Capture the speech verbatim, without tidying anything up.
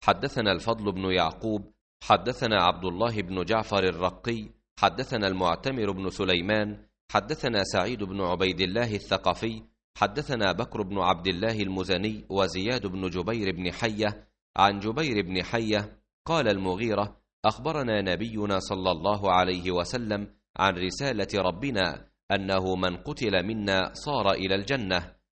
حدثنا الفضل بن يعقوب حدثنا عبد الله بن جعفر الرقي حدثنا المعتمر بن سليمان حدثنا سعيد بن عبيد الله الثقفي حدثنا بكر بن عبد الله المزني وزياد بن جبير بن حية عن جبير بن حية قال المغيرة أخبرنا نبينا صلى الله عليه وسلم عن رسالة ربنا أنه من قتل منا صار إلى الجنة،